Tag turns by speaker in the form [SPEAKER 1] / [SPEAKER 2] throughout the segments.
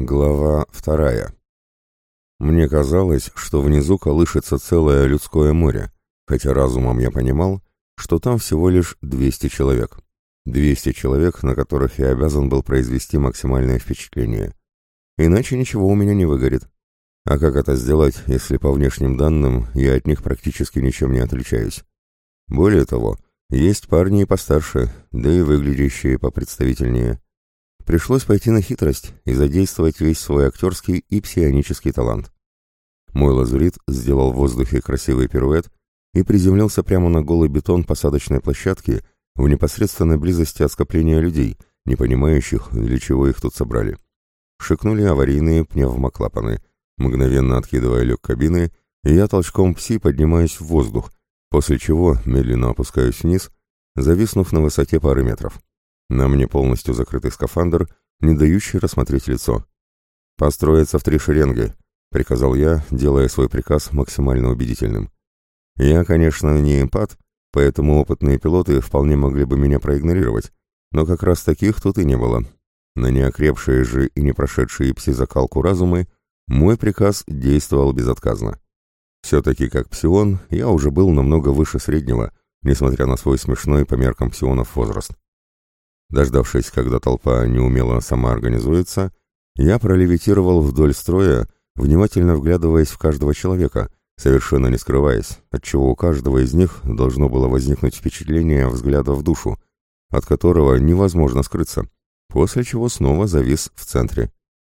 [SPEAKER 1] Глава 2. Мне казалось, что внизу колышется целое людское море, хотя разумом я понимал, что там всего лишь 200 человек. 200 человек, на которых я обязан был произвести максимальное впечатление. Иначе ничего у меня не выгорит. А как это сделать, если по внешним данным я от них практически ничем не отличаюсь? Более того, есть парни и постарше, да и выглядящие попредставительнее. Пришлось пойти на хитрость и задействовать весь свой актерский и псионический талант. Мой лазурит сделал в воздухе красивый пируэт и приземлился прямо на голый бетон посадочной площадки в непосредственной близости от скопления людей, не понимающих, для чего их тут собрали. Шикнули аварийные пневмоклапаны, мгновенно откидывая люк кабины, и я толчком пси поднимаюсь в воздух, после чего медленно опускаюсь вниз, зависнув на высоте пары метров. На мне полностью закрытый скафандр, не дающий рассмотреть лицо. «Построиться в 3 шеренги», — приказал я, делая свой приказ максимально убедительным. Я, конечно, не эмпат, поэтому опытные пилоты вполне могли бы меня проигнорировать, но как раз таких тут и не было. На неокрепшие же и не прошедшие пси-закалку разумы мой приказ действовал безотказно. Все-таки как псион я уже был намного выше среднего, несмотря на свой смешной по меркам псионов возраст. Дождавшись, когда толпа неумело самоорганизуется, я пролевитировал вдоль строя, внимательно вглядываясь в каждого человека, совершенно не скрываясь, отчего у каждого из них должно было возникнуть впечатление взгляда в душу, от которого невозможно скрыться, после чего снова завис в центре.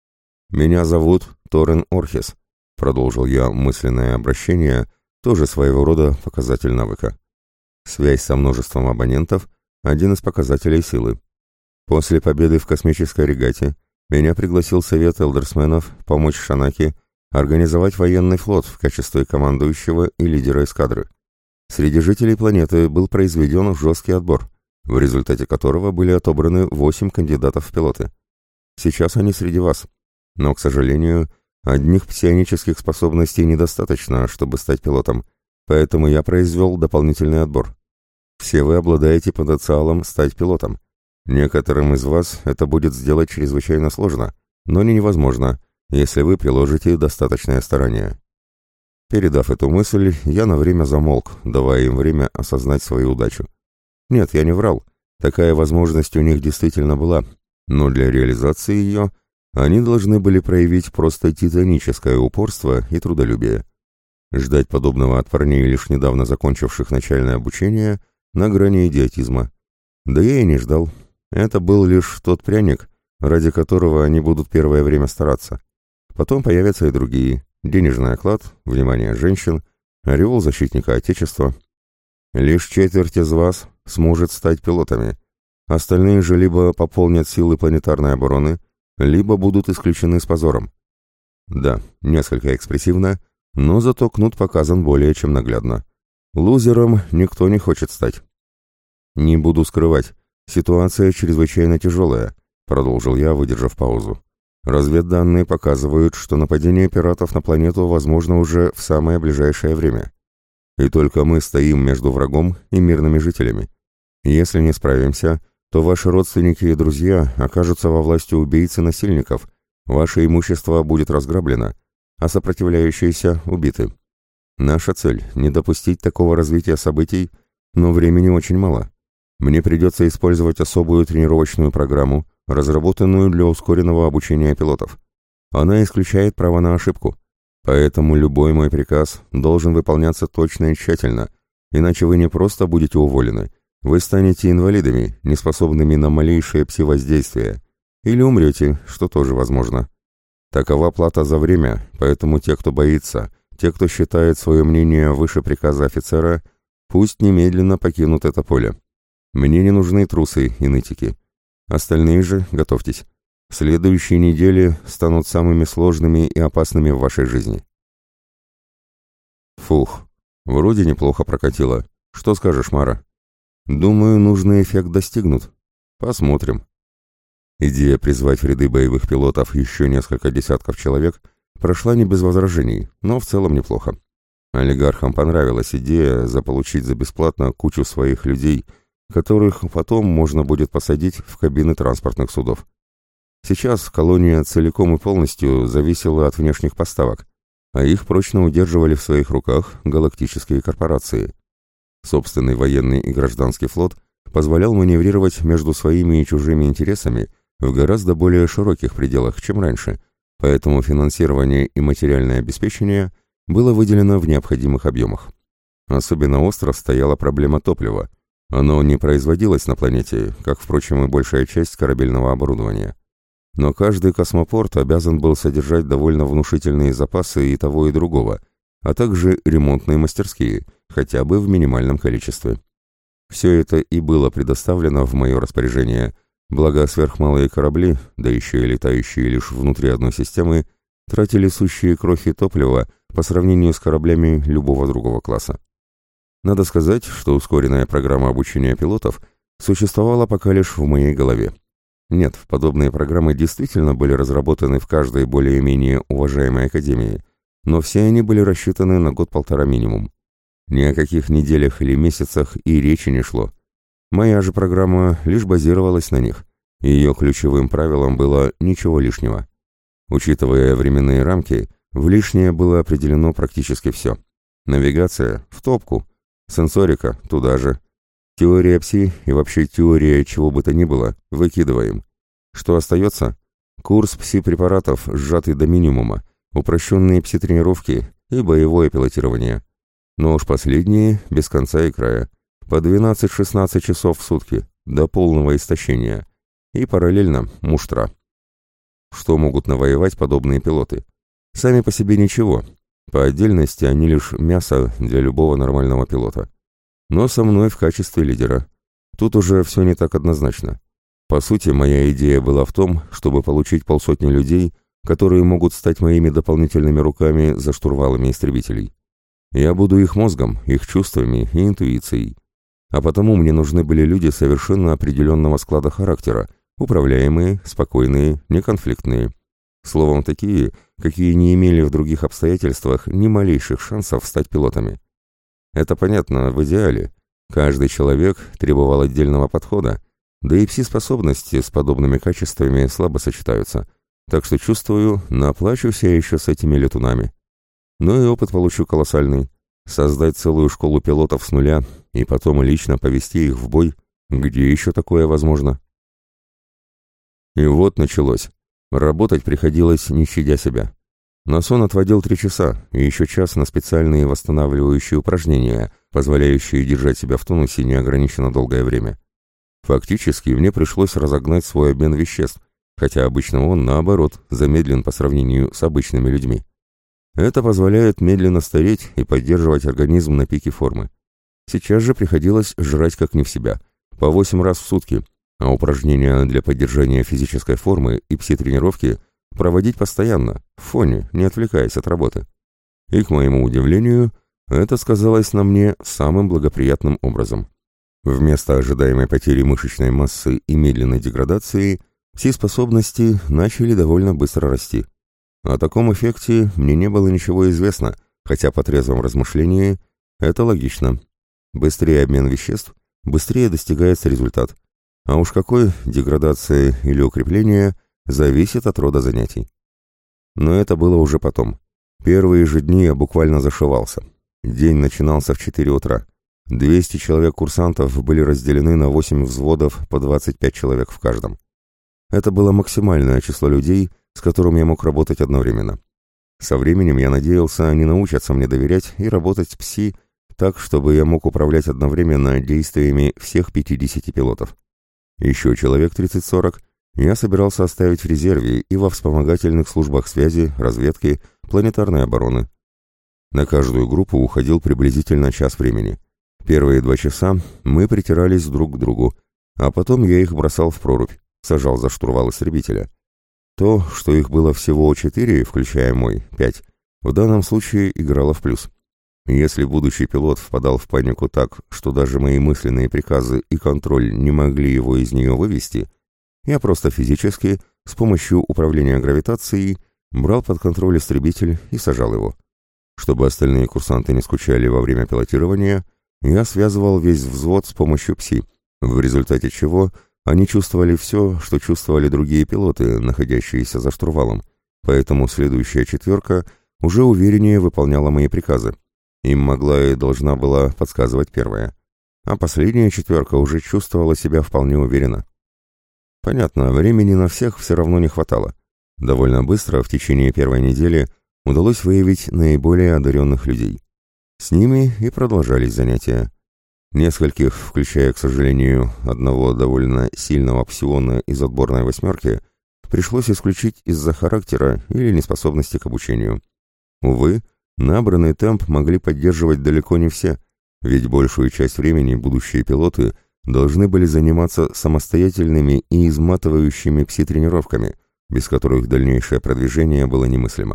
[SPEAKER 1] «Меня зовут Торрен Орхис», — продолжил я мысленное обращение, тоже своего рода показатель навыка. Связь со множеством абонентов — один из показателей силы. После победы в космической регате меня пригласил Совет Элдерсменов помочь Шанаки организовать военный флот в качестве командующего и лидера эскадры. Среди жителей планеты был произведен жесткий отбор, в результате которого были отобраны 8 кандидатов в пилоты. Сейчас они среди вас, но, к сожалению, одних псионических способностей недостаточно, чтобы стать пилотом, поэтому я произвел дополнительный отбор. Все вы обладаете потенциалом стать пилотом. Некоторым из вас это будет сделать чрезвычайно сложно, но не невозможно, если вы приложите достаточное старание. Передав эту мысль, я на время замолк, давая им время осознать свою удачу. Нет, я не врал, такая возможность у них действительно была, но для реализации ее они должны были проявить просто титаническое упорство и трудолюбие. Ждать подобного от парней, лишь недавно закончивших начальное обучение, на грани идиотизма. Да я и не ждал. Это был лишь тот пряник, ради которого они будут первое время стараться. Потом появятся и другие. Денежный оклад, внимание женщин, ореол защитника Отечества. Лишь четверть из вас сможет стать пилотами. Остальные же либо пополнят силы планетарной обороны, либо будут исключены с позором. Да, несколько экспрессивно, но зато кнут показан более чем наглядно. Лузером никто не хочет стать. «Не буду скрывать, ситуация чрезвычайно тяжелая», — продолжил я, выдержав паузу. «Разведданные показывают, что нападение пиратов на планету возможно уже в самое ближайшее время. И только мы стоим между врагом и мирными жителями. Если не справимся, то ваши родственники и друзья окажутся во власти убийц и насильников, ваше имущество будет разграблено, а сопротивляющиеся убиты. Наша цель — не допустить такого развития событий, но времени очень мало. Мне придется использовать особую тренировочную программу, разработанную для ускоренного обучения пилотов. Она исключает право на ошибку, поэтому любой мой приказ должен выполняться точно и тщательно, иначе вы не просто будете уволены, вы станете инвалидами, неспособными на малейшее пси-воздействие, или умрете, что тоже возможно. Такова плата за время, поэтому те, кто боится, те, кто считает свое мнение выше приказа офицера, пусть немедленно покинут это поле. Мне не нужны трусы и нытики. Остальные же готовьтесь. Следующие недели станут самыми сложными и опасными в вашей жизни. Фух, вроде неплохо прокатило. Что скажешь, Мара? Думаю, нужный эффект достигнут. Посмотрим. Идея призвать в ряды боевых пилотов еще несколько десятков человек прошла не без возражений, но в целом неплохо. Олигархам понравилась идея заполучить за бесплатно кучу своих людей, которых потом можно будет посадить в кабины транспортных судов. Сейчас колония целиком и полностью зависела от внешних поставок, а их прочно удерживали в своих руках галактические корпорации. Собственный военный и гражданский флот позволял маневрировать между своими и чужими интересами в гораздо более широких пределах, чем раньше, поэтому финансирование и материальное обеспечение было выделено в необходимых объемах. Особенно остро стояла проблема топлива. Оно не производилось на планете, как, впрочем, и большая часть корабельного оборудования. Но каждый космопорт обязан был содержать довольно внушительные запасы и того, и другого, а также ремонтные мастерские, хотя бы в минимальном количестве. Все это и было предоставлено в мое распоряжение, благо сверхмалые корабли, да еще и летающие лишь внутри одной системы, тратили сущие крохи топлива по сравнению с кораблями любого другого класса. Надо сказать, что ускоренная программа обучения пилотов существовала пока лишь в моей голове. Нет, подобные программы действительно были разработаны в каждой более-менее уважаемой академии, но все они были рассчитаны на год-полтора минимум. Ни о каких неделях или месяцах и речи не шло. Моя же программа лишь базировалась на них, и ее ключевым правилом было ничего лишнего. Учитывая временные рамки, в лишнее было определено практически все. Навигация – в топку, сенсорика – туда же. Теория ПСИ и вообще теория чего бы то ни было – выкидываем. Что остается? Курс ПСИ-препаратов сжатый до минимума, упрощенные ПСИ-тренировки и боевое пилотирование. Но уж последние без конца и края. По 12-16 часов в сутки, до полного истощения. И параллельно муштра. Что могут навоевать подобные пилоты? Сами по себе ничего. По отдельности они лишь мясо для любого нормального пилота. Но со мной в качестве лидера. Тут уже все не так однозначно. По сути, моя идея была в том, чтобы получить 500 людей, которые могут стать моими дополнительными руками за штурвалами истребителей. Я буду их мозгом, их чувствами и интуицией. А потому мне нужны были люди совершенно определенного склада характера, управляемые, спокойные, неконфликтные. Словом, такие, какие не имели в других обстоятельствах ни малейших шансов стать пилотами. Это понятно в идеале. Каждый человек требовал отдельного подхода, да и пси-способности с подобными качествами слабо сочетаются. Так что чувствую, наплачусь я еще с этими летунами. Но и опыт получу колоссальный. Создать целую школу пилотов с нуля и потом лично повести их в бой, где еще такое возможно? И вот началось. Работать приходилось, не щадя себя. На сон отводил 3 часа и еще час на специальные восстанавливающие упражнения, позволяющие держать себя в тонусе неограниченно долгое время. Фактически мне пришлось разогнать свой обмен веществ, хотя обычно он, наоборот, замедлен по сравнению с обычными людьми. Это позволяет медленно стареть и поддерживать организм на пике формы. Сейчас же приходилось жрать как не в себя, по 8 раз в сутки, а упражнения для поддержания физической формы и пси-тренировки проводить постоянно, в фоне, не отвлекаясь от работы. И, к моему удивлению, это сказалось на мне самым благоприятным образом. Вместо ожидаемой потери мышечной массы и медленной деградации, пси-способности начали довольно быстро расти. О таком эффекте мне не было ничего известно, хотя по трезвом размышлении это логично. Быстрее обмен веществ, быстрее достигается результат. А уж какой деградация или укрепление зависит от рода занятий. Но это было уже потом. Первые же дни я буквально зашивался. День начинался в 4 утра. 200 человек-курсантов были разделены на 8 взводов по 25 человек в каждом. Это было максимальное число людей, с которым я мог работать одновременно. Со временем я надеялся, они научатся мне доверять и работать с ПСИ так, чтобы я мог управлять одновременно действиями всех 50 пилотов. Еще человек 30-40 я собирался оставить в резерве и во вспомогательных службах связи, разведки, планетарной обороны. На каждую группу уходил приблизительно час времени. Первые 2 часа мы притирались друг к другу, а потом я их бросал в прорубь, сажал за штурвал истребителя. То, что их было всего 4, включая мой, 5, в данном случае играло в плюс. Если будущий пилот впадал в панику так, что даже мои мысленные приказы и контроль не могли его из нее вывести, я просто физически, с помощью управления гравитацией, брал под контроль истребитель и сажал его. Чтобы остальные курсанты не скучали во время пилотирования, я связывал весь взвод с помощью ПСИ, в результате чего Они чувствовали все, что чувствовали другие пилоты, находящиеся за штурвалом, поэтому следующая четверка уже увереннее выполняла мои приказы. Им могла и должна была подсказывать первая. А последняя четверка уже чувствовала себя вполне уверенно. Понятно, времени на всех все равно не хватало. Довольно быстро, в течение первой недели, удалось выявить наиболее одаренных людей. С ними и продолжались занятия. Нескольких, включая, к сожалению, одного довольно сильного псиона из отборной восьмерки, пришлось исключить из-за характера или неспособности к обучению. Увы, набранный темп могли поддерживать далеко не все, ведь большую часть времени будущие пилоты должны были заниматься самостоятельными и изматывающими пси-тренировками, без которых дальнейшее продвижение было немыслимо.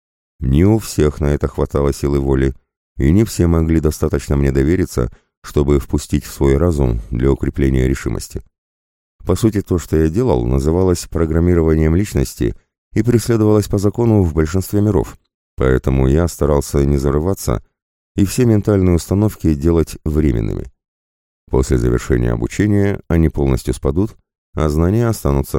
[SPEAKER 1] Не у всех на это хватало силы воли, и не все могли достаточно мне довериться, чтобы впустить в свой разум для укрепления решимости. По сути, то, что я делал, называлось программированием личности и преследовалось по закону в большинстве миров, поэтому я старался не зарываться и все ментальные установки делать временными. После завершения обучения они полностью спадут, а знания останутся.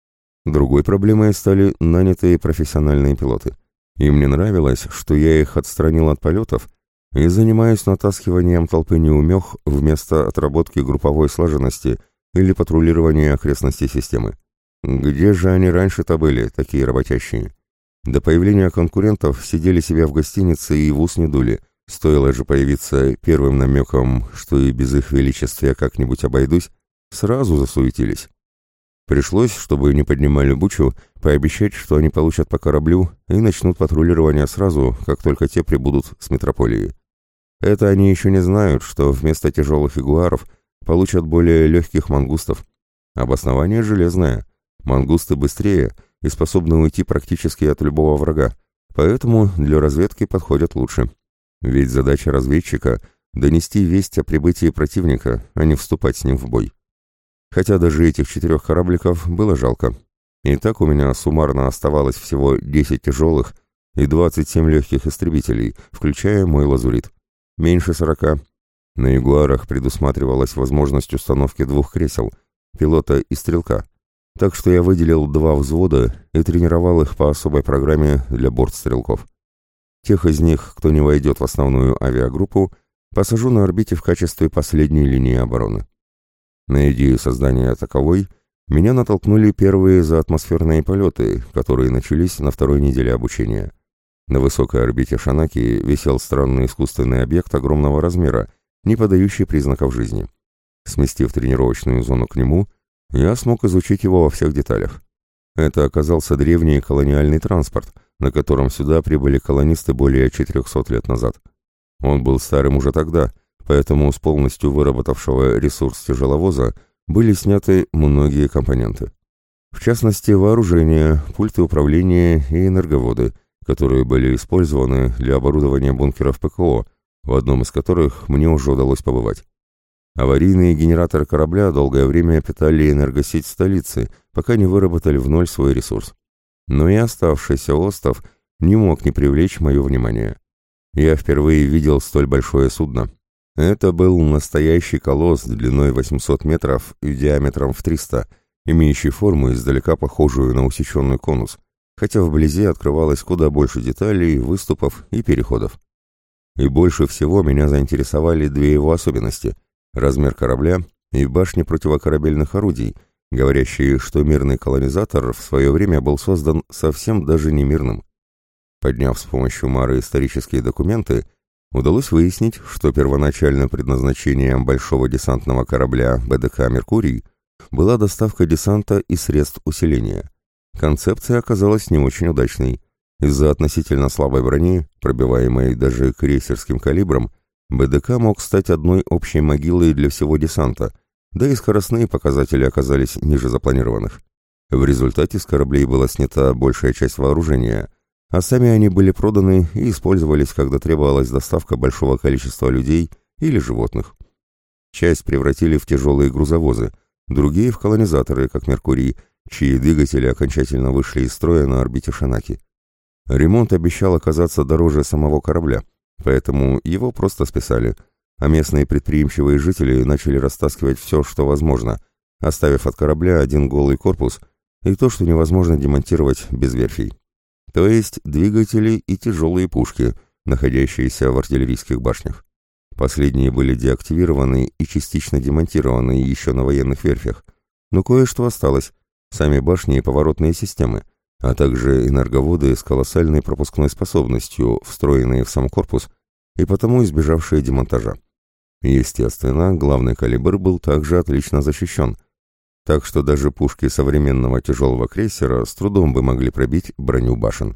[SPEAKER 1] Другой проблемой стали нанятые профессиональные пилоты. Им не нравилось, что я их отстранил от полетов и занимаюсь натаскиванием толпы неумех вместо отработки групповой слаженности или патрулирования окрестностей системы. Где же они раньше-то были, такие работящие? До появления конкурентов сидели себе в гостинице и в ус не дули. Стоило же появиться первым намеком, что и без их величества как-нибудь обойдусь, сразу засуетились. Пришлось, чтобы не поднимали бучу, пообещать, что они получат по кораблю и начнут патрулирование сразу, как только те прибудут с метрополии. Это они еще не знают, что вместо тяжелых ягуаров получат более легких мангустов. Обоснование железное. Мангусты быстрее и способны уйти практически от любого врага, поэтому для разведки подходят лучше. Ведь задача разведчика — донести весть о прибытии противника, а не вступать с ним в бой. Хотя даже этих 4 корабликов было жалко. И так у меня суммарно оставалось всего 10 тяжелых и 27 легких истребителей, включая мой лазурит. Меньше 40. На ягуарах предусматривалась возможность установки 2 кресел, пилота и стрелка. Так что я выделил 2 взвода и тренировал их по особой программе для бортстрелков. Тех из них, кто не войдет в основную авиагруппу, посажу на орбите в качестве последней линии обороны. На идею создания таковой меня натолкнули первые заатмосферные полеты, которые начались на 2-й неделе обучения. На высокой орбите Шанаки висел странный искусственный объект огромного размера, не подающий признаков жизни. Сместив тренировочную зону к нему, я смог изучить его во всех деталях. Это оказался древний колониальный транспорт, на котором сюда прибыли колонисты более 400 лет назад. Он был старым уже тогда, поэтому с полностью выработавшего ресурс тяжеловоза были сняты многие компоненты. В частности, вооружение, пульты управления и энерговоды, которые были использованы для оборудования бункеров ПКО, в одном из которых мне уже удалось побывать. Аварийные генераторы корабля долгое время питали энергосеть столицы, пока не выработали в ноль свой ресурс. Но и оставшийся остов не мог не привлечь мое внимание. Я впервые видел столь большое судно. Это был настоящий колосс длиной 800 метров и диаметром в 300, имеющий форму издалека похожую на усеченный конус, хотя вблизи открывалось куда больше деталей, выступов и переходов. И больше всего меня заинтересовали 2 его особенности — размер корабля и башни противокорабельных орудий, говорящие, что мирный колонизатор в свое время был создан совсем даже не мирным. Подняв с помощью Мары исторические документы, удалось выяснить, что первоначальным предназначением большого десантного корабля БДК «Меркурий» была доставка десанта и средств усиления. Концепция оказалась не очень удачной. Из-за относительно слабой брони, пробиваемой даже крейсерским калибром, БДК мог стать одной общей могилой для всего десанта, да и скоростные показатели оказались ниже запланированных. В результате с кораблей была снята большая часть вооружения, а сами они были проданы и использовались, когда требовалась доставка большого количества людей или животных. Часть превратили в тяжелые грузовозы, другие — в колонизаторы, как «Меркурий», чьи двигатели окончательно вышли из строя на орбите Шанаки. Ремонт обещал оказаться дороже самого корабля, поэтому его просто списали, а местные предприимчивые жители начали растаскивать все, что возможно, оставив от корабля один голый корпус и то, что невозможно демонтировать без верфей. То есть двигатели и тяжелые пушки, находящиеся в артиллерийских башнях. Последние были деактивированы и частично демонтированы еще на военных верфях, но кое-что осталось, сами башни и поворотные системы, а также энерговоды с колоссальной пропускной способностью, встроенные в сам корпус и потому избежавшие демонтажа. Естественно, главный калибр был также отлично защищен, так что даже пушки современного тяжелого крейсера с трудом бы могли пробить броню башен.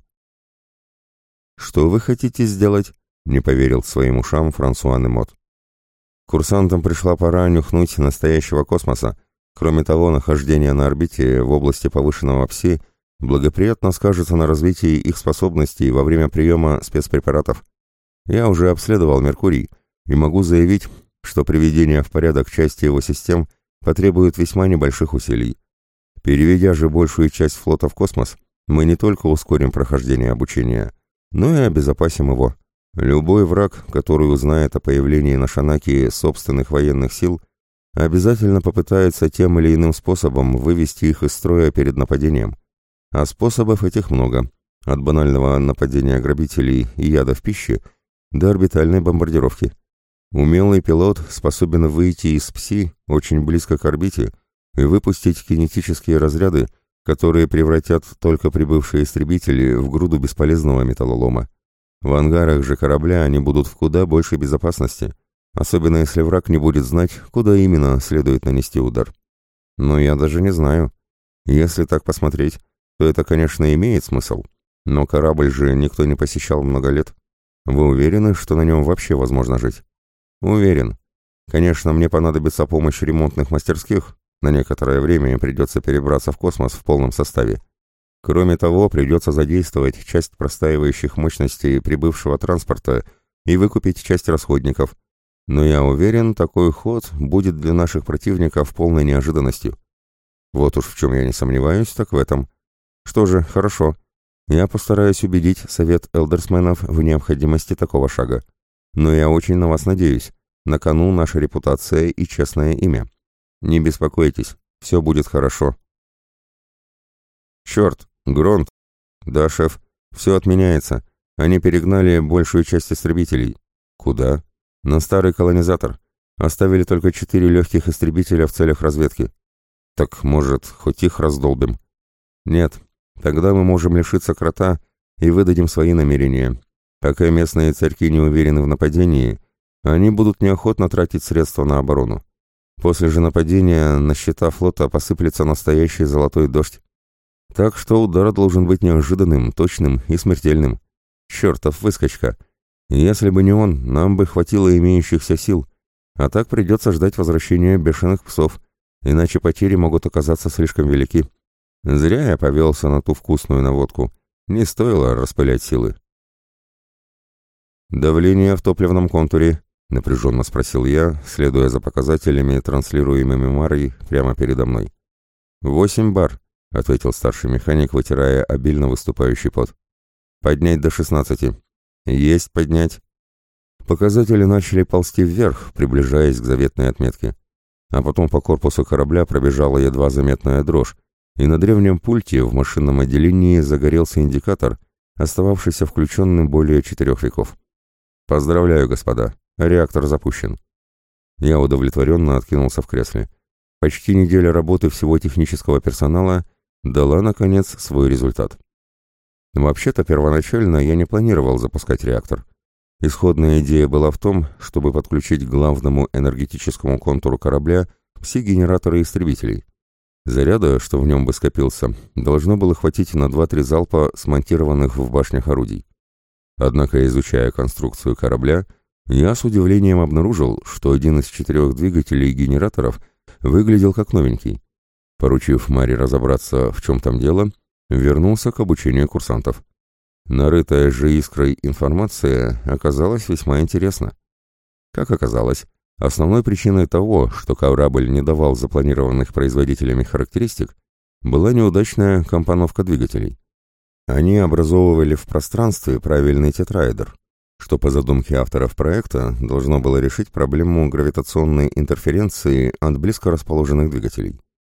[SPEAKER 1] «Что вы хотите сделать?» — не поверил своим ушам Франсуа Немот. «Курсантам пришла пора нюхнуть настоящего космоса. Кроме того, нахождение на орбите в области повышенного ПСИ благоприятно скажется на развитии их способностей во время приема спецпрепаратов. Я уже обследовал Меркурий и могу заявить, что приведение в порядок части его систем потребует весьма небольших усилий. Переведя же большую часть флота в космос, мы не только ускорим прохождение обучения, но и обезопасим его. Любой враг, который узнает о появлении на Шанаке собственных военных сил, обязательно попытается тем или иным способом вывести их из строя перед нападением. А способов этих много, от банального нападения грабителей и яда в пище до орбитальной бомбардировки. Умелый пилот способен выйти из ПСИ очень близко к орбите и выпустить кинетические разряды, которые превратят только прибывшие истребители в груду бесполезного металлолома. В ангарах же корабля они будут в куда большей безопасности, особенно если враг не будет знать, куда именно следует нанести удар. Но я даже не знаю. Если так посмотреть, то это, конечно, имеет смысл, но корабль же никто не посещал много лет. Вы уверены, что на нем вообще возможно жить? Уверен. Конечно, мне понадобится помощь ремонтных мастерских, на некоторое время придется перебраться в космос в полном составе. Кроме того, придется задействовать часть простаивающих мощностей прибывшего транспорта и выкупить часть расходников. Но я уверен, такой ход будет для наших противников полной неожиданностью. Вот уж в чем я не сомневаюсь, так в этом. Что же, хорошо. Я постараюсь убедить совет элдерсменов в необходимости такого шага. Но я очень на вас надеюсь. На кону наша репутация и честное имя. Не беспокойтесь, все будет хорошо. Черт, Гронт. Да, шеф, все отменяется. Они перегнали большую часть истребителей. Куда? На старый колонизатор. Оставили только 4 легких истребителя в целях разведки. Так, может, хоть их раздолбим? Нет, тогда мы можем лишиться крота и выдадим свои намерения. Пока местные царьки не уверены в нападении, они будут неохотно тратить средства на оборону. После же нападения на счета флота посыплется настоящий золотой дождь. Так что удар должен быть неожиданным, точным и смертельным. Чертов выскочка! Если бы не он, нам бы хватило имеющихся сил, а так придется ждать возвращения бешеных псов, иначе потери могут оказаться слишком велики. Зря я повелся на ту вкусную наводку. Не стоило распылять силы. «Давление в топливном контуре?» — напряженно спросил я, следуя за показателями, транслируемыми Марой прямо передо мной. 8 бар», — ответил старший механик, вытирая обильно выступающий пот. «Поднять до 16. Есть поднять». Показатели начали ползти вверх, приближаясь к заветной отметке. А потом по корпусу корабля пробежала едва заметная дрожь, и на древнем пульте в машинном отделении загорелся индикатор, остававшийся включенным более 4 веков. «Поздравляю, господа, реактор запущен». Я удовлетворенно откинулся в кресле. Почти неделя работы всего технического персонала дала, наконец, свой результат. Вообще-то, первоначально я не планировал запускать реактор. Исходная идея была в том, чтобы подключить к главному энергетическому контуру корабля все генераторы истребителей. Заряда, что в нем бы скопился, должно было хватить на 2-3 залпа смонтированных в башнях орудий. Однако, изучая конструкцию корабля, я с удивлением обнаружил, что один из 4 двигателей генераторов выглядел как новенький. Поручив Маре разобраться, в чем там дело, вернулся к обучению курсантов. Нарытая же искрой информация оказалась весьма интересна. Как оказалось, основной причиной того, что корабль не давал запланированных производителями характеристик, была неудачная компоновка двигателей. Они образовывали в пространстве правильный тетраэдр, что по задумке авторов проекта должно было решить проблему гравитационной интерференции от близко расположенных двигателей.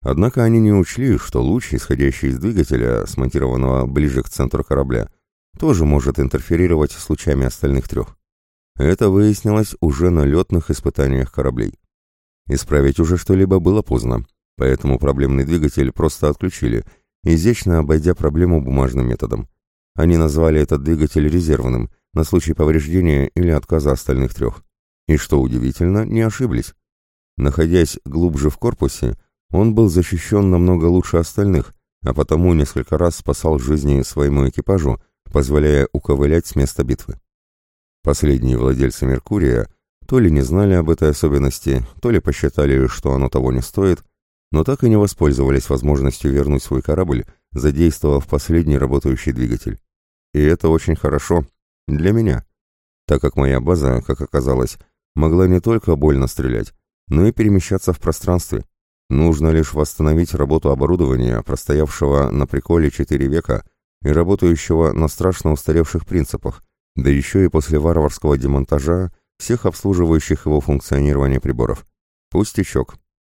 [SPEAKER 1] Однако они не учли, что луч, исходящий из двигателя, смонтированного ближе к центру корабля, тоже может интерферировать с лучами остальных трех. Это выяснилось уже на летных испытаниях кораблей. Исправить уже что-либо было поздно, поэтому проблемный двигатель просто отключили, изящно обойдя проблему бумажным методом. Они назвали этот двигатель резервным, на случай повреждения или отказа остальных трех. И что удивительно, не ошиблись. Находясь глубже в корпусе, он был защищен намного лучше остальных, а потому несколько раз спасал жизни своему экипажу, позволяя уковылять с места битвы. Последние владельцы Меркурия то ли не знали об этой особенности, то ли посчитали, что оно того не стоит, но так и не воспользовались возможностью вернуть свой корабль, задействовав последний работающий двигатель. И это очень хорошо для меня, так как моя база, как оказалось, могла не только больно стрелять, но и перемещаться в пространстве. Нужно лишь восстановить работу оборудования, простоявшего на приколе 4 века и работающего на страшно устаревших принципах, да еще и после варварского демонтажа всех обслуживающих его функционирование приборов. Пустячок.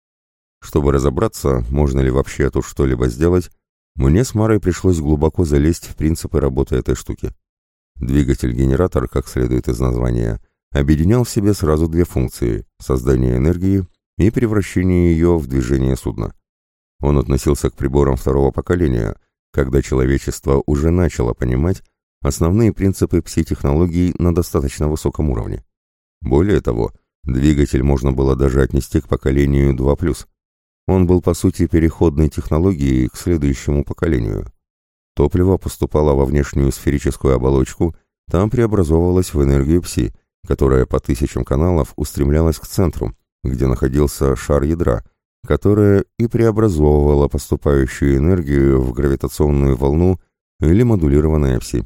[SPEAKER 1] Чтобы разобраться, можно ли вообще тут что-либо сделать, мне с Марой пришлось глубоко залезть в принципы работы этой штуки. Двигатель-генератор, как следует из названия, объединял в себе сразу две функции – создание энергии и превращение ее в движение судна. Он относился к приборам второго поколения, когда человечество уже начало понимать основные принципы пси-технологий на достаточно высоком уровне. Более того, двигатель можно было даже отнести к поколению 2+. Он был по сути переходной технологией к следующему поколению. Топливо поступало во внешнюю сферическую оболочку, там преобразовывалось в энергию пси, которая по тысячам каналов устремлялась к центру, где находился шар ядра, которая и преобразовывала поступающую энергию в гравитационную волну или модулированное пси.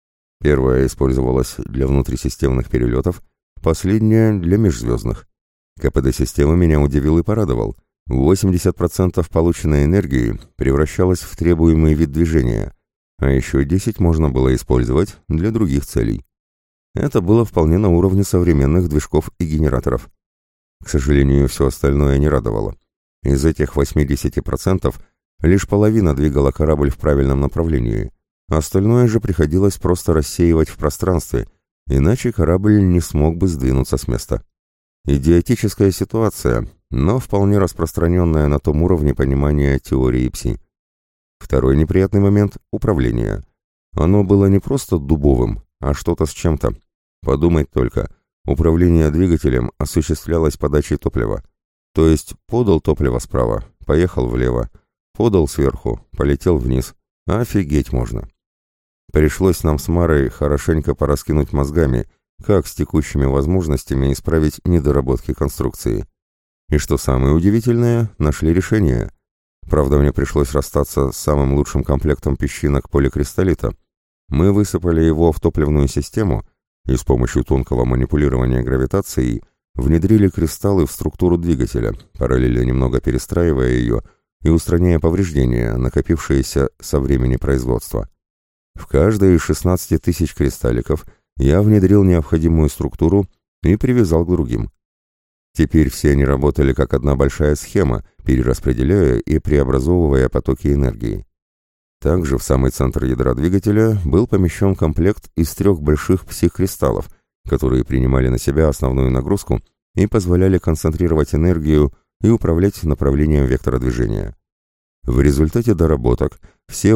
[SPEAKER 1] Первая использовалась для внутрисистемных перелетов, последняя для межзвездных. КПД системы меня удивил и порадовал. 80% полученной энергии превращалась в требуемый вид движения, а еще 10 можно было использовать для других целей. Это было вполне на уровне современных движков и генераторов. К сожалению, все остальное не радовало. Из этих 80% лишь половина двигала корабль в правильном направлении, остальное же приходилось просто рассеивать в пространстве, иначе корабль не смог бы сдвинуться с места. Идиотическая ситуация, но вполне распространенная на том уровне понимания теории пси. Второй неприятный момент – управление. Оно было не просто дубовым, а что-то с чем-то. Подумать только, управление двигателем осуществлялось подачей топлива. То есть подал топливо справа, поехал влево, подал сверху, полетел вниз. Офигеть можно. Пришлось нам с Марой хорошенько пораскинуть мозгами, как с текущими возможностями исправить недоработки конструкции. И что самое удивительное, нашли решение. Правда, мне пришлось расстаться с самым лучшим комплектом песчинок поликристаллита. Мы высыпали его в топливную систему и с помощью тонкого манипулирования гравитацией внедрили кристаллы в структуру двигателя, параллельно немного перестраивая ее и устраняя повреждения, накопившиеся со времени производства. В каждой из 16 тысяч кристалликов я внедрил необходимую структуру и привязал к другим. Теперь все они работали как одна большая схема, перераспределяя и преобразовывая потоки энергии. Также в самый центр ядра двигателя был помещен комплект из 3 больших пси-кристаллов, которые принимали на себя основную нагрузку и позволяли концентрировать энергию и управлять направлением вектора движения. В результате доработок все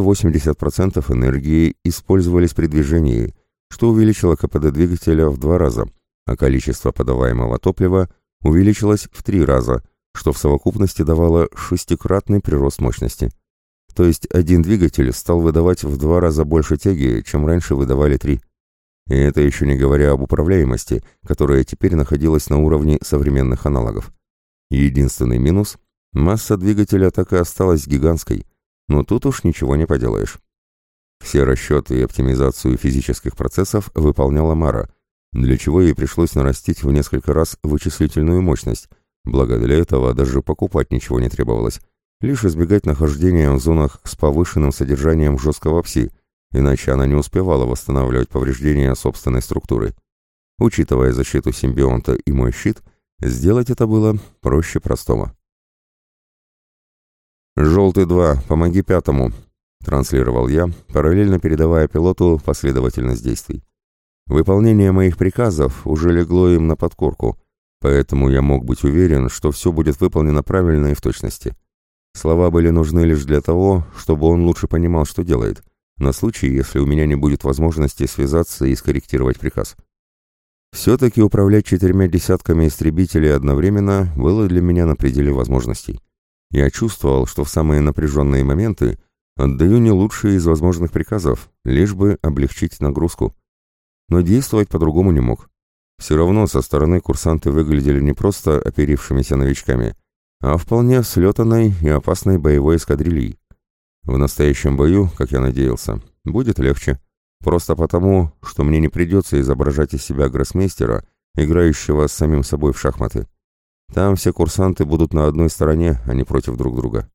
[SPEAKER 1] 80% энергии использовались при движении, что увеличило КПД двигателя в 2 раза, а количество подаваемого топлива увеличилось в 3 раза, что в совокупности давало 6-кратный прирост мощности. То есть один двигатель стал выдавать в 2 раза больше тяги, чем раньше выдавали 3. И это еще не говоря об управляемости, которая теперь находилась на уровне современных аналогов. Единственный минус – масса двигателя так и осталась гигантской, но тут уж ничего не поделаешь. Все расчеты и оптимизацию физических процессов выполняла Мара, для чего ей пришлось нарастить в несколько раз вычислительную мощность, благо для этого даже покупать ничего не требовалось, лишь избегать нахождения в зонах с повышенным содержанием жесткого пси, иначе она не успевала восстанавливать повреждения собственной структуры. Учитывая защиту симбионта и мой щит, сделать это было проще простого. «Желтый-2, помоги пятому», — транслировал я, параллельно передавая пилоту последовательность действий. Выполнение моих приказов уже легло им на подкорку, поэтому я мог быть уверен, что все будет выполнено правильно и в точности. Слова были нужны лишь для того, чтобы он лучше понимал, что делает, на случай, если у меня не будет возможности связаться и скорректировать приказ. Все-таки управлять 4 десятками истребителей одновременно было для меня на пределе возможностей. Я чувствовал, что в самые напряженные моменты отдаю не лучшие из возможных приказов, лишь бы облегчить нагрузку. Но действовать по-другому не мог. Все равно со стороны курсанты выглядели не просто оперившимися новичками, а вполне слетанной и опасной боевой эскадрильей. В настоящем бою, как я надеялся, будет легче. Просто потому, что мне не придется изображать из себя гроссмейстера, играющего с самим собой в шахматы. Там все курсанты будут на одной стороне, а не против друг друга.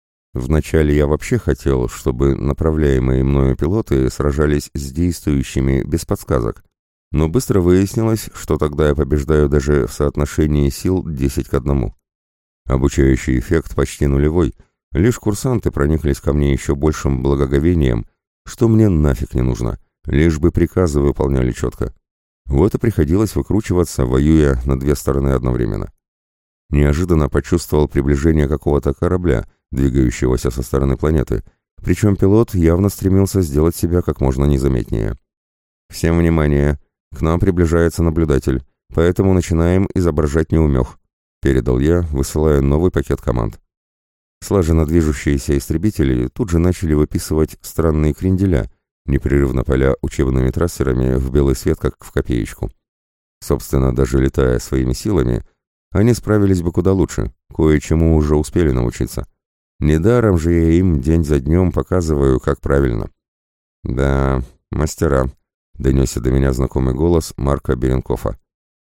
[SPEAKER 1] Вначале я вообще хотел, чтобы направляемые мною пилоты сражались с действующими без подсказок, но быстро выяснилось, что тогда я побеждаю даже в соотношении сил 10-1. Обучающий эффект почти нулевой, лишь курсанты прониклись ко мне еще большим благоговением, что мне нафиг не нужно, лишь бы приказы выполняли четко. Вот и приходилось выкручиваться, воюя на две стороны одновременно. Неожиданно почувствовал приближение какого-то корабля, двигающегося со стороны планеты, причем пилот явно стремился сделать себя как можно незаметнее. «Всем внимание! К нам приближается наблюдатель, поэтому начинаем изображать неумех», — передал я, высылая новый пакет команд. Слаженно движущиеся истребители тут же начали выписывать странные кренделя, непрерывно поля учебными трассерами в белый свет, как в копеечку. Собственно, даже летая своими силами, они справились бы куда лучше, кое-чему уже успели научиться. Недаром же я им день за днем показываю, как правильно. «Да, мастера», — донесся до меня знакомый голос Марка Беренкофа.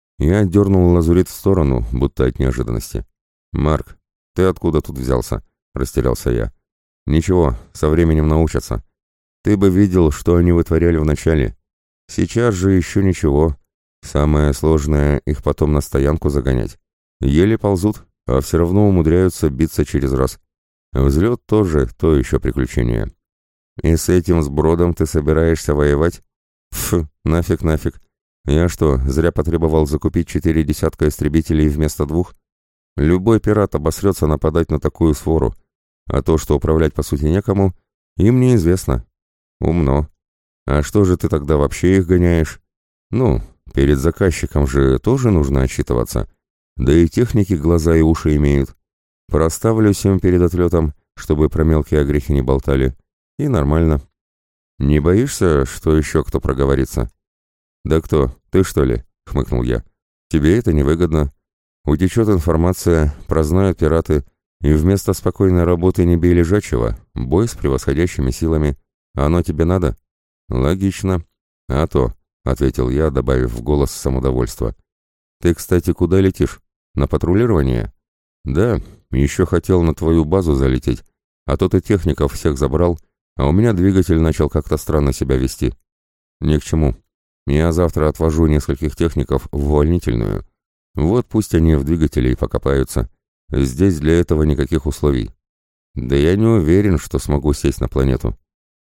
[SPEAKER 1] Я дернул лазурит в сторону, будто от неожиданности. «Марк, ты откуда тут взялся?» — растерялся я. «Ничего, со временем научатся. Ты бы видел, что они вытворяли вначале. Сейчас же еще ничего. Самое сложное — их потом на стоянку загонять. Еле ползут, а все равно умудряются биться через раз. Взлет тоже то еще приключение. И с этим сбродом ты собираешься воевать? Фу, нафиг. Я что, зря потребовал закупить 4 десятка истребителей вместо 2? Любой пират обосрется нападать на такую свору, а то, что управлять по сути некому, им неизвестно. Умно. А что же ты тогда вообще их гоняешь? Ну, перед заказчиком же тоже нужно отчитываться. Да и техники глаза и уши имеют. Проставлюсь им перед отлетом, чтобы про мелкие огрехи не болтали. И нормально. Не боишься, что еще кто проговорится? Да кто, ты что ли? Хмыкнул я. Тебе это невыгодно. Утечет информация, прознают пираты, и вместо спокойной работы не бей лежачего, бой с превосходящими силами. Оно тебе надо? Логично. А то, ответил я, добавив в голос самодовольство. Ты, кстати, куда летишь? На патрулирование? Да, еще хотел на твою базу залететь, а то ты техников всех забрал, а у меня двигатель начал как-то странно себя вести. Ни к чему. Я завтра отвожу нескольких техников в увольнительную. Вот пусть они в двигателе и покопаются. Здесь для этого никаких условий. Да я не уверен, что смогу сесть на планету.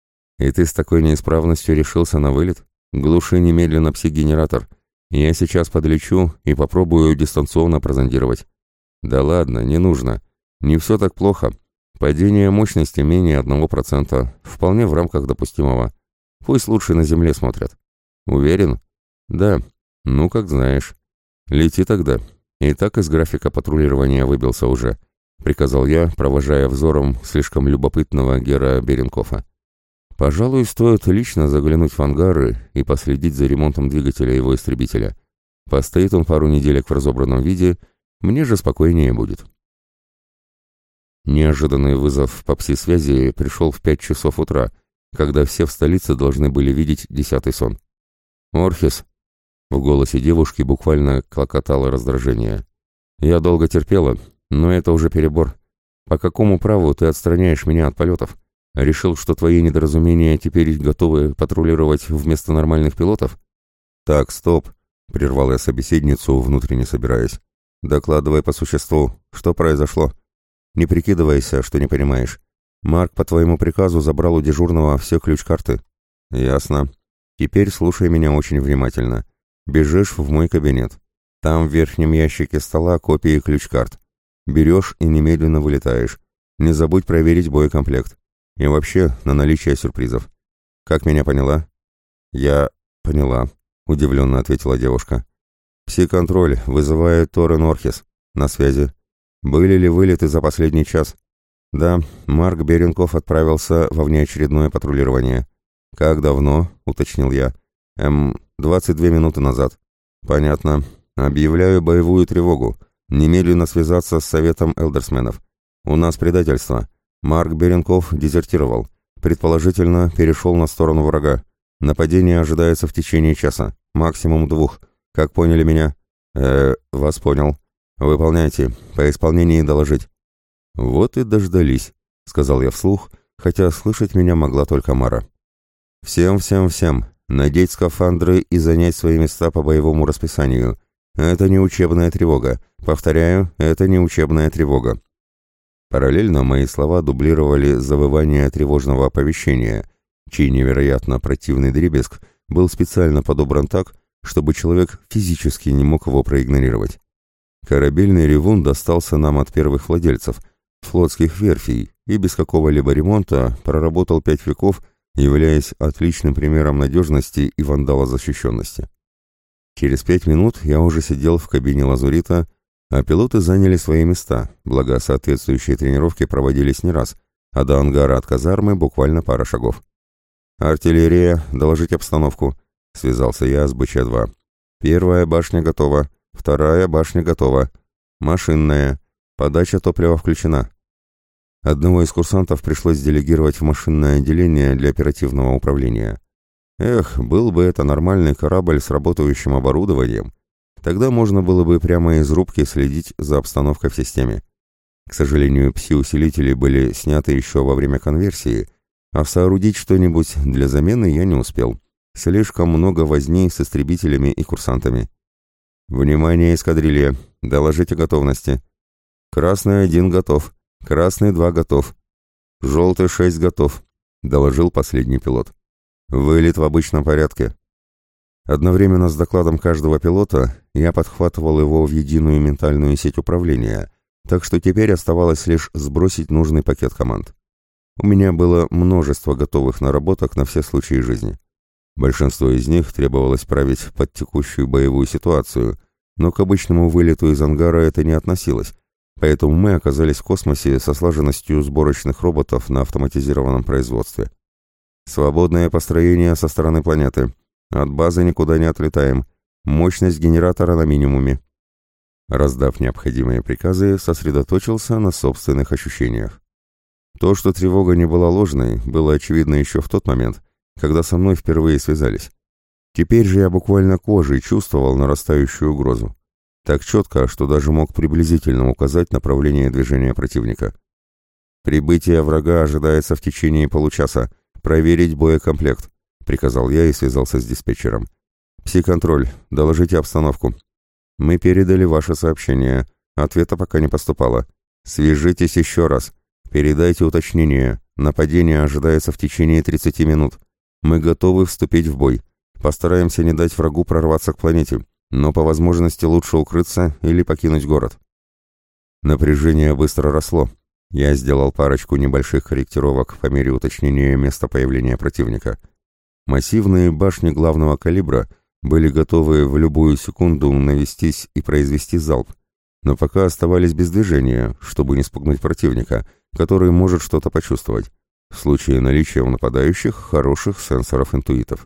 [SPEAKER 1] И ты с такой неисправностью решился на вылет? Глуши немедленно пси-генератор. Я сейчас подлечу и попробую дистанционно прозондировать. Да ладно, не нужно. Не все так плохо. Падение мощности менее 1%. Вполне в рамках допустимого. Пусть лучше на Земле смотрят. Уверен? Да. Ну, как знаешь. Лети тогда. И так из графика патрулирования выбился уже, приказал я, провожая взором слишком любопытного Гера Беренкофа. Пожалуй, стоит лично заглянуть в ангары и последить за ремонтом двигателя его истребителя. Постоит он пару неделек в разобранном виде, мне же спокойнее будет. Неожиданный вызов по пси-связи пришел в 5 часов утра, когда все в столице должны были видеть 10-й сон. «Орхис!» В голосе девушки буквально клокотало раздражение. «Я долго терпела, но это уже перебор. По какому праву ты отстраняешь меня от полетов? Решил, что твои недоразумения теперь готовы патрулировать вместо нормальных пилотов?» «Так, стоп!» — прервал я собеседницу, внутренне собираясь. «Докладывай по существу. Что произошло?» Не прикидывайся, что не понимаешь. Марк по твоему приказу забрал у дежурного все ключ-карты». «Ясно. Теперь слушай меня очень внимательно. Бежишь в мой кабинет. Там в верхнем ящике стола копии ключ-карт. Берешь и немедленно вылетаешь. Не забудь проверить боекомплект. И вообще на наличие сюрпризов. Как меня поняла?» «Я поняла», — удивленно ответила девушка. «Пси-контроль вызывает Торрен Орхис. На связи. Были ли вылеты за последний час?» «Да, Марк Беренков отправился во внеочередное патрулирование». «Как давно?» — уточнил я. 22 минуты назад». «Понятно. Объявляю боевую тревогу. Немедленно связаться с советом элдерсменов. У нас предательство. Марк Беренков дезертировал. Предположительно, перешел на сторону врага. Нападение ожидается в течение часа. Максимум 2. Как поняли меня?» Вас понял. Выполняйте. По исполнении доложить». «Вот и дождались», — сказал я вслух, хотя слышать меня могла только Мара. «Всем надеть скафандры и занять свои места по боевому расписанию. Это не учебная тревога. Повторяю, это не учебная тревога». Параллельно мои слова дублировали завывание тревожного оповещения, чей невероятно противный дребезг был специально подобран так, чтобы человек физически не мог его проигнорировать. Корабельный ревун достался нам от первых владельцев, флотских верфей, и без какого-либо ремонта проработал 5 веков, являясь отличным примером надежности и вандалозащищенности. Через 5 минут я уже сидел в кабине лазурита, а пилоты заняли свои места, благо соответствующие тренировки проводились не раз, а до ангара от казармы буквально пара шагов. «Артиллерия, доложить обстановку», — связался я с БЧ-2. «Первая башня готова, вторая башня готова. Машинная. Подача топлива включена». Одного из курсантов пришлось делегировать в машинное отделение для оперативного управления. Эх, был бы это нормальный корабль с работающим оборудованием, тогда можно было бы прямо из рубки следить за обстановкой в системе. К сожалению, пси-усилители были сняты еще во время конверсии, а соорудить что-нибудь для замены я не успел. Слишком много возни с истребителями и курсантами. «Внимание, эскадрилья! Доложите готовности!» «Красный 1 готов. Красный 2 готов. Желтый 6 готов», — доложил последний пилот. «Вылет в обычном порядке». Одновременно с докладом каждого пилота я подхватывал его в единую ментальную сеть управления, так что теперь оставалось лишь сбросить нужный пакет команд. У меня было множество готовых наработок на все случаи жизни. Большинство из них требовалось править под текущую боевую ситуацию, но к обычному вылету из ангара это не относилось, поэтому мы оказались в космосе со слаженностью сборочных роботов на автоматизированном производстве. Свободное построение со стороны планеты. От базы никуда не отлетаем. Мощность генератора на минимуме. Раздав необходимые приказы, сосредоточился на собственных ощущениях. То, что тревога не была ложной, было очевидно еще в тот момент, когда со мной впервые связались. Теперь же я буквально кожей чувствовал нарастающую угрозу. Так четко, что даже мог приблизительно указать направление движения противника. «Прибытие врага ожидается в течение получаса. Проверить боекомплект», — приказал я и связался с диспетчером. «Пси-контроль, доложите обстановку». «Мы передали ваше сообщение. Ответа пока не поступало. Свяжитесь еще раз. Передайте уточнение. Нападение ожидается в течение 30 минут. Мы готовы вступить в бой. Постараемся не дать врагу прорваться к планете, но по возможности лучше укрыться или покинуть город». Напряжение быстро росло. Я сделал парочку небольших корректировок по мере уточнения места появления противника. Массивные башни главного калибра были готовы в любую секунду навестись и произвести залп, но пока оставались без движения, чтобы не спугнуть противника, который может что-то почувствовать, в случае наличия у нападающих хороших сенсоров-интуитов.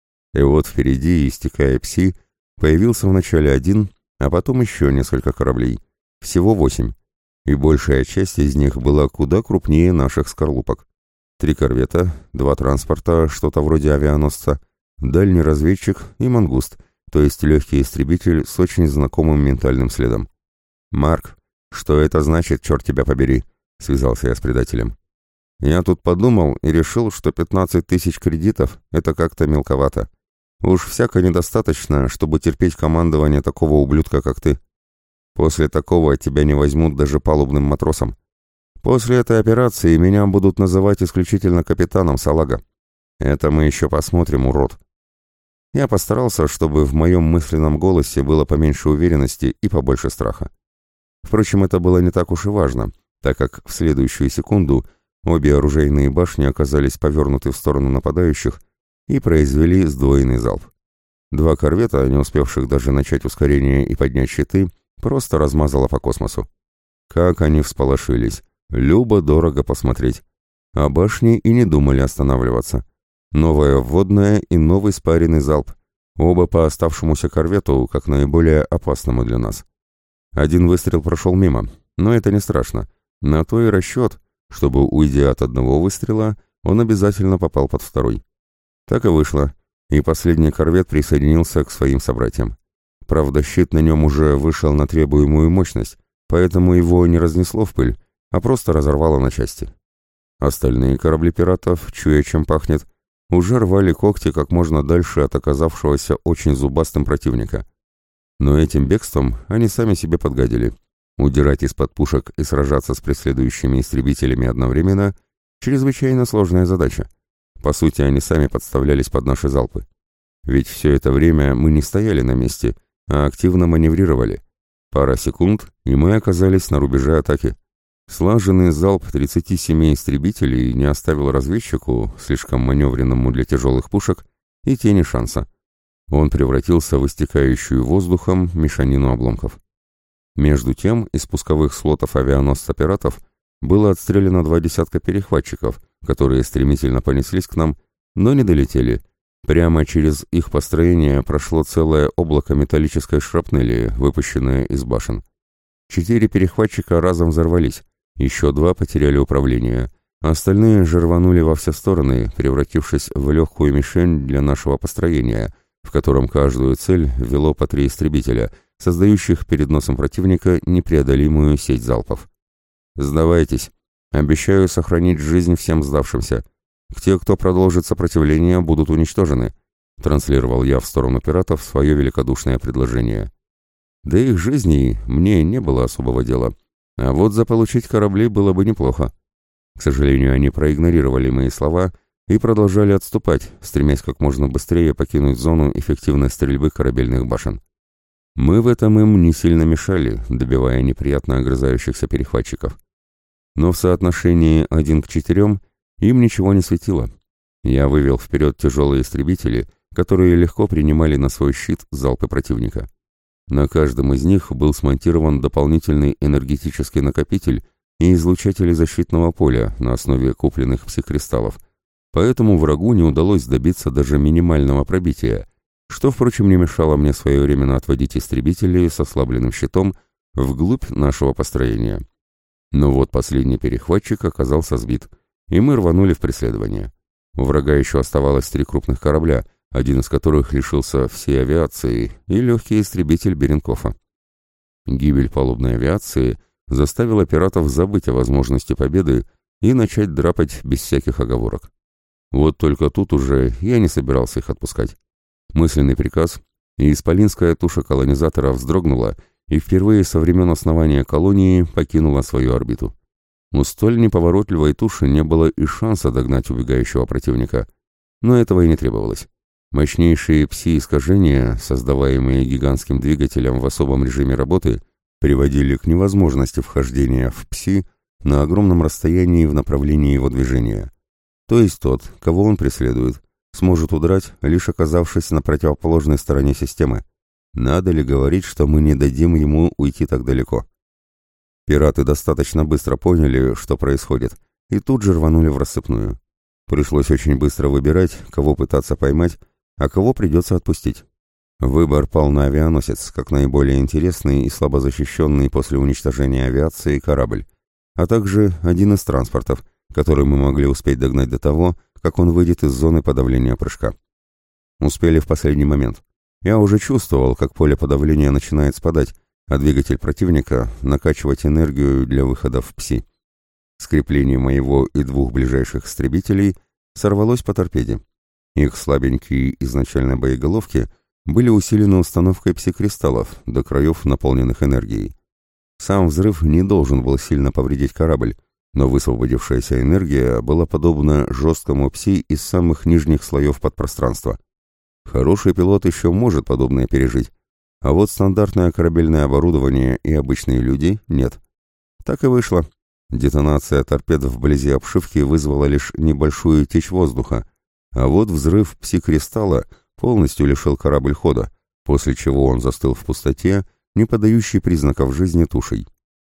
[SPEAKER 1] И вот впереди, истекая пси, появился вначале 1, а потом еще несколько кораблей, всего 8, и большая часть из них была куда крупнее наших скорлупок. 3 корвета, 2 транспорта, что-то вроде авианосца, дальний разведчик и мангуст, то есть легкий истребитель с очень знакомым ментальным следом. «Марк, что это значит, черт тебя побери?» — связался я с предателем. «Я тут подумал и решил, что 15 тысяч кредитов — это как-то мелковато. Уж всяко недостаточно, чтобы терпеть командование такого ублюдка, как ты. После такого тебя не возьмут даже палубным матросом. После этой операции меня будут называть исключительно капитаном Салага. Это мы еще посмотрим, урод. Я постарался, чтобы в моем мысленном голосе было поменьше уверенности и побольше страха. Впрочем, это было не так уж и важно, так как в следующую секунду обе оружейные башни оказались повернуты в сторону нападающих и произвели сдвоенный залп. Два корвета, не успевших даже начать ускорение и поднять щиты, просто размазало по космосу. Как они всполошились! Любо-дорого посмотреть. А башни и не думали останавливаться. Новая вводная и новый спаренный залп. Оба по оставшемуся корвету, как наиболее опасному для нас. Один выстрел прошел мимо, но это не страшно. На то и расчет, чтобы, уйдя от одного выстрела, он обязательно попал под второй. Так и вышло, и последний корвет присоединился к своим собратьям. Правда, щит на нем уже вышел на требуемую мощность, поэтому его не разнесло в пыль, а просто разорвало на части. Остальные корабли пиратов, чуя чем пахнет, уже рвали когти как можно дальше от оказавшегося очень зубастым противника. Но этим бегством они сами себе подгадили. Удирать из-под пушек и сражаться с преследующими истребителями одновременно — чрезвычайно сложная задача. По сути, они сами подставлялись под наши залпы. Ведь все это время мы не стояли на месте, а активно маневрировали. Пара секунд, и мы оказались на рубеже атаки. Слаженный залп 37 истребителей не оставил разведчику, слишком маневренному для тяжелых пушек, и тени шанса. Он превратился в истекающую воздухом мешанину обломков. Между тем, из пусковых слотов авианосца пиратов было отстреляно 2 десятка перехватчиков, которые стремительно понеслись к нам, но не долетели. Прямо через их построение прошло целое облако металлической шрапнели, выпущенное из башен. 4 перехватчика разом взорвались, еще 2 потеряли управление, а остальные же рванули во все стороны, превратившись в легкую мишень для нашего построения, в котором каждую цель вело по 3 истребителя, создающих перед носом противника непреодолимую сеть залпов. «Сдавайтесь. Обещаю сохранить жизнь всем сдавшимся. Те, кто продолжит сопротивление, будут уничтожены», транслировал я в сторону пиратов свое великодушное предложение. До их жизней мне не было особого дела, а вот заполучить корабли было бы неплохо. К сожалению, они проигнорировали мои слова и продолжали отступать, стремясь как можно быстрее покинуть зону эффективной стрельбы корабельных башен. Мы в этом им не сильно мешали, добивая неприятно огрызающихся перехватчиков. Но в соотношении 1 к 4 им ничего не светило. Я вывел вперед тяжелые истребители, которые легко принимали на свой щит залпы противника. На каждом из них был смонтирован дополнительный энергетический накопитель и излучатели защитного поля на основе купленных псикристаллов, поэтому врагу не удалось добиться даже минимального пробития, что, впрочем, не мешало мне своевременно отводить истребители с ослабленным щитом вглубь нашего построения. Но вот последний перехватчик оказался сбит, и мы рванули в преследование. У врага еще оставалось 3 крупных корабля, один из которых лишился всей авиации, и легкий истребитель Беренкофа. Гибель палубной авиации заставила пиратов забыть о возможности победы и начать драпать без всяких оговорок. Вот только тут уже я не собирался их отпускать. Мысленный приказ, и исполинская туша колонизатора вздрогнула и впервые со времен основания колонии покинула свою орбиту. У столь неповоротливой туши не было и шанса догнать убегающего противника, но этого и не требовалось. Мощнейшие пси-искажения, создаваемые гигантским двигателем в особом режиме работы, приводили к невозможности вхождения в пси на огромном расстоянии в направлении его движения. То есть тот, кого он преследует, сможет удрать, лишь оказавшись на противоположной стороне системы. Надо ли говорить, что мы не дадим ему уйти так далеко? Пираты достаточно быстро поняли, что происходит, и тут же рванули в рассыпную. Пришлось очень быстро выбирать, кого пытаться поймать, а кого придется отпустить. Выбор пал на авианосец, как наиболее интересный и слабо защищенный после уничтожения авиации корабль, а также один из транспортов, который мы могли успеть догнать до того, как он выйдет из зоны подавления прыжка. Успели в последний момент. Я уже чувствовал, как поле подавления начинает спадать, а двигатель противника накачивать энергию для выхода в пси. Скрепление моего и 2 ближайших истребителей сорвалось по торпеде. Их слабенькие изначально боеголовки были усилены установкой пси-кристаллов, до краев наполненных энергией. Сам взрыв не должен был сильно повредить корабль, но высвободившаяся энергия была подобна жесткому пси из самых нижних слоев подпространства. Хороший пилот еще может подобное пережить, а вот стандартное корабельное оборудование и обычные люди нет. Так и вышло. Детонация торпед вблизи обшивки вызвала лишь небольшую течь воздуха, а вот взрыв пси-кристалла полностью лишил корабль хода, после чего он застыл в пустоте, не подающий признаков жизни тушей.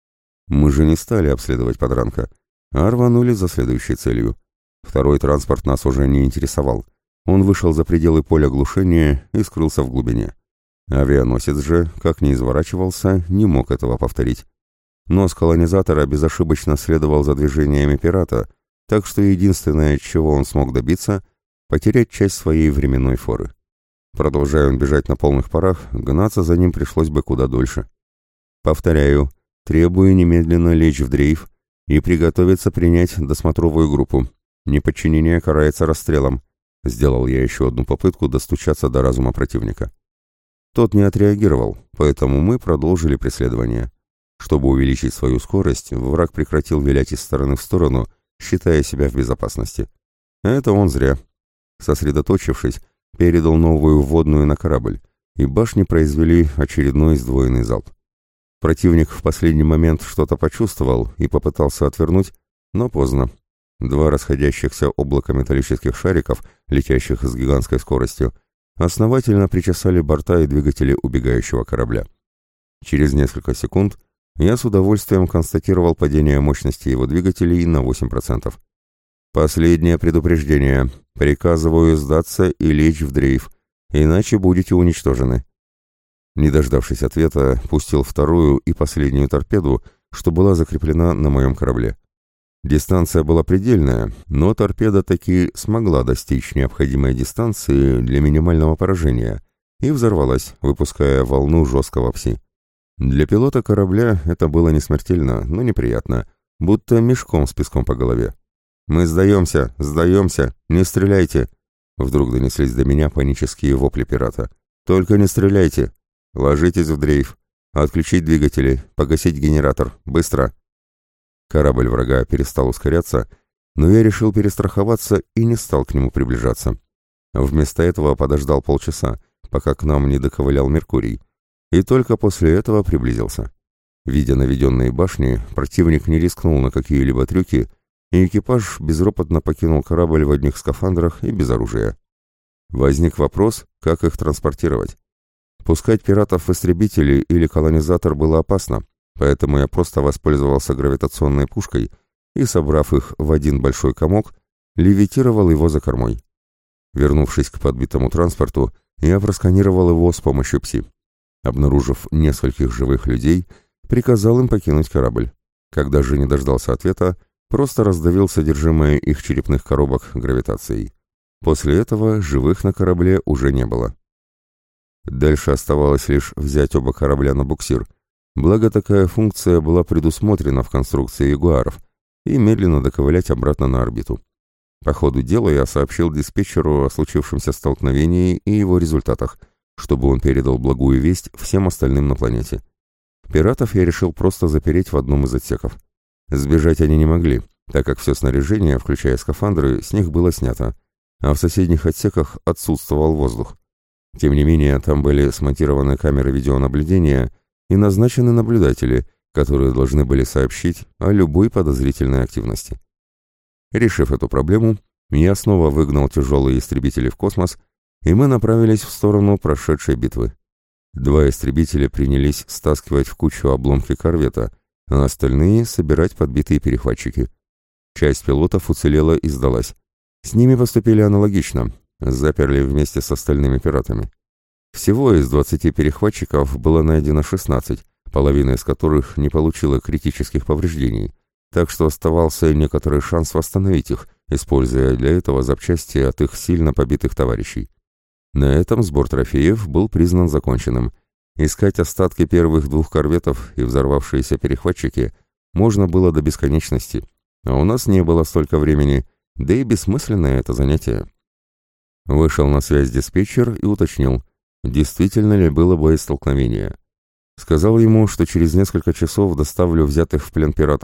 [SPEAKER 1] Мы же не стали обследовать подранка, а рванули за следующей целью. Второй транспорт нас уже не интересовал. Он вышел за пределы поля глушения и скрылся в глубине. Авианосец же, как ни изворачивался, не мог этого повторить. Нос колонизатора безошибочно следовал за движениями пирата, так что единственное, чего он смог добиться — потерять часть своей временной форы. Продолжая он бежать на полных парах, гнаться за ним пришлось бы куда дольше. Повторяю, требую немедленно лечь в дрейф и приготовиться принять досмотровую группу. Неподчинение карается расстрелом. Сделал я еще одну попытку достучаться до разума противника. Тот не отреагировал, поэтому мы продолжили преследование. Чтобы увеличить свою скорость, враг прекратил вилять из стороны в сторону, считая себя в безопасности. Это он зря. Сосредоточившись, передал новую вводную на корабль, и башни произвели очередной сдвоенный залп. Противник в последний момент что-то почувствовал и попытался отвернуть, но поздно. Два расходящихся облака металлических шариков, летящих с гигантской скоростью, основательно причесали борта и двигатели убегающего корабля. Через несколько секунд я с удовольствием констатировал падение мощности его двигателей на 8%. Последнее предупреждение. Приказываю сдаться и лечь в дрейф, иначе будете уничтожены. Не дождавшись ответа, пустил вторую и последнюю торпеду, что была закреплена на моем корабле. Дистанция была предельная, но торпеда таки смогла достичь необходимой дистанции для минимального поражения и взорвалась, выпуская волну жесткого пси. Для пилота корабля это было не смертельно, но неприятно, будто мешком с песком по голове. «Мы сдаемся! Сдаемся! Не стреляйте!» Вдруг донеслись до меня панические вопли пирата. «Только не стреляйте! Ложитесь в дрейф! Отключить двигатели! Погасить генератор! Быстро!» Корабль врага перестал ускоряться, но я решил перестраховаться и не стал к нему приближаться. Вместо этого подождал полчаса, пока к нам не доковылял Меркурий, и только после этого приблизился. Видя наведенные башни, противник не рискнул на какие-либо трюки, и экипаж безропотно покинул корабль в одних скафандрах и без оружия. Возник вопрос, как их транспортировать. Пускать пиратов в истребители или колонизатор было опасно, поэтому я просто воспользовался гравитационной пушкой и, собрав их в один большой комок, левитировал его за кормой. Вернувшись к подбитому транспорту, я просканировал его с помощью ПСИ. Обнаружив нескольких живых людей, приказал им покинуть корабль. Когда же не дождался ответа, просто раздавил содержимое их черепных коробок гравитацией. После этого живых на корабле уже не было. Дальше оставалось лишь взять оба корабля на буксир, благо такая функция была предусмотрена в конструкции ягуаров, и медленно доковылять обратно на орбиту. По ходу дела я сообщил диспетчеру о случившемся столкновении и его результатах, чтобы он передал благую весть всем остальным на планете. Пиратов я решил просто запереть в одном из отсеков. Сбежать они не могли, так как все снаряжение, включая скафандры, с них было снято, а в соседних отсеках отсутствовал воздух. Тем не менее, там были смонтированы камеры видеонаблюдения и назначены наблюдатели, которые должны были сообщить о любой подозрительной активности. Решив эту проблему, я снова выгнал тяжелые истребители в космос, и мы направились в сторону прошедшей битвы. Два истребителя принялись стаскивать в кучу обломки корвета, а остальные — собирать подбитые перехватчики. Часть пилотов уцелела и сдалась. С ними поступили аналогично, заперли вместе с остальными пиратами. Всего из 20 перехватчиков было найдено 16, половина из которых не получила критических повреждений, так что оставался некоторый шанс восстановить их, используя для этого запчасти от их сильно побитых товарищей. На этом сбор трофеев был признан законченным. Искать остатки первых двух корветов и взорвавшиеся перехватчики можно было до бесконечности, а у нас не было столько времени, да и бессмысленное это занятие. Вышел на связь диспетчер и уточнил, действительно ли было боестолкновение. Сказал ему, что через несколько часов доставлю взятых в плен пиратов,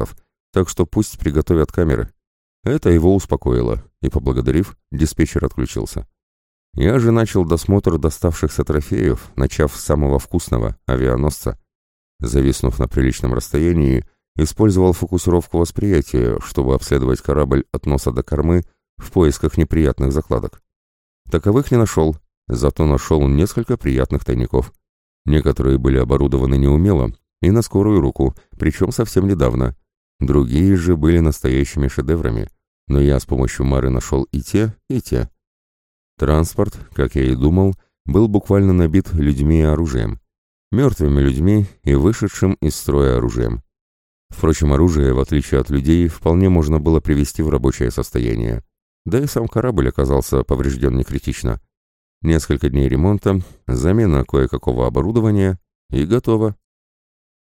[SPEAKER 1] так что пусть приготовят камеры. Это его успокоило, и, поблагодарив, диспетчер отключился. Я же начал досмотр доставшихся трофеев, начав с самого вкусного — авианосца. Зависнув на приличном расстоянии, использовал фокусировку восприятия, чтобы обследовать корабль от носа до кормы в поисках неприятных закладок. Таковых не нашел, зато нашел несколько приятных тайников. Некоторые были оборудованы неумело и на скорую руку, причем совсем недавно. Другие же были настоящими шедеврами, но я с помощью Мары нашел и те, и те. Транспорт, как я и думал, был буквально набит людьми и оружием. Мертвыми людьми и вышедшим из строя оружием. Впрочем, оружие, в отличие от людей, вполне можно было привести в рабочее состояние. Да и сам корабль оказался поврежден не критично. Несколько дней ремонта, замена кое-какого оборудования и готово.